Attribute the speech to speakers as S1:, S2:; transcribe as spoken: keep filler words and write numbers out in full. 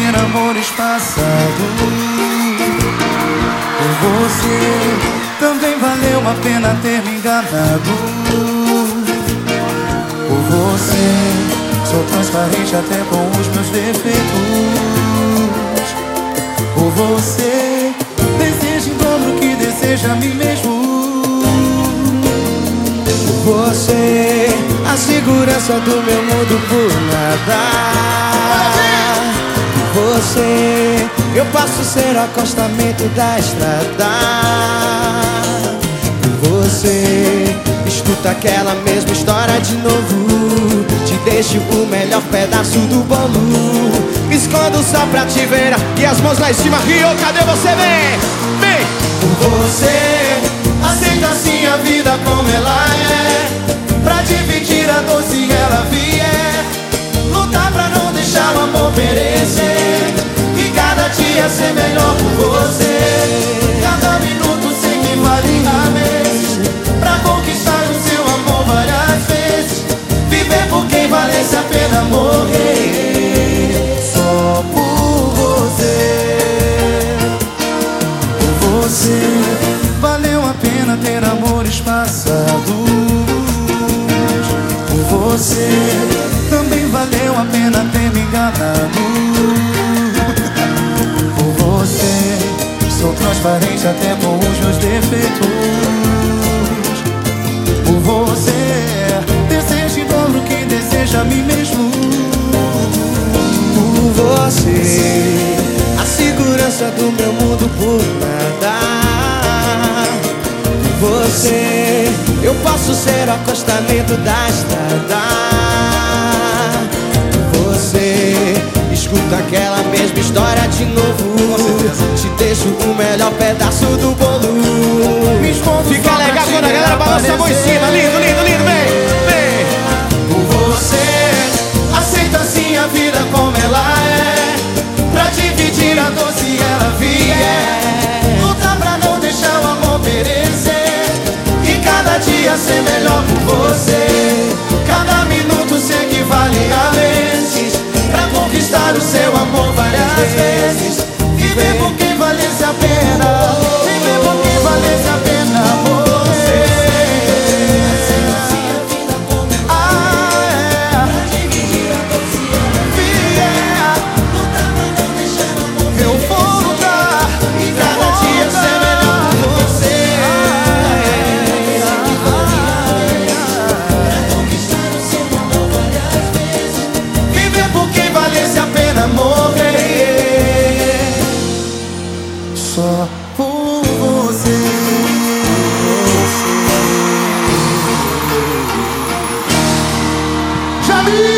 S1: ter amores passados. Por você também valeu a pena ter me enganado. Por você sou transparente até com os meus defeitos. Por você desejo em dobro o que deseja a mim mesmo. Por você a segurança do meu mundo por nada. Por você eu posso ser o acostamento da estrada. Por você escuta aquela mesma história de novo. Te deixo o melhor pedaço do bolo. Me escondo só pra te ver e as mãos lá em cima. Rio, cadê você? Vem, vem. Por você aceita assim a vida como ela é. Pra dividir a dor se ela vier. Lutar pra não deixar o amor perecer. E cada dia ser melhor por você. Cada minuto sei que vale a vez. Pra conquistar o seu amor várias vezes. Viver por quem valesse a pena morrer. Só por você. Por você valeu a pena ter amores passados. Por você também valeu a pena ter me enganado. Por você sou transparente até com os meus defeitos. Por você desejo em dobro o que deseja a mim mesmo. Por você a segurança do meu mundo por nada. Por você eu posso ser o acostamento da estrada. Por você escuta aquela mesma história de novo. Te deixo o melhor pedaço do bolo. Fica legal quando a galera balança a mão em cima. Lindo, lindo, lindo, vem, vem. Por você aceita assim a vida como ela é. Pra dividir a dor se ela vier. Lutar pra não deixar o amor perecer. E cada dia ser melhor por você. Cada minuto sei que vale a vezes. Pra conquistar o seu amor várias vezes. Viver por quem valesse a pena. Viver por quem valesse a pena morrer. Ah, é. Vier. Eu vou lutar. E cada dia ser melhor por você. Viver por quem valesse a pena morrer. Só por você. Jamil!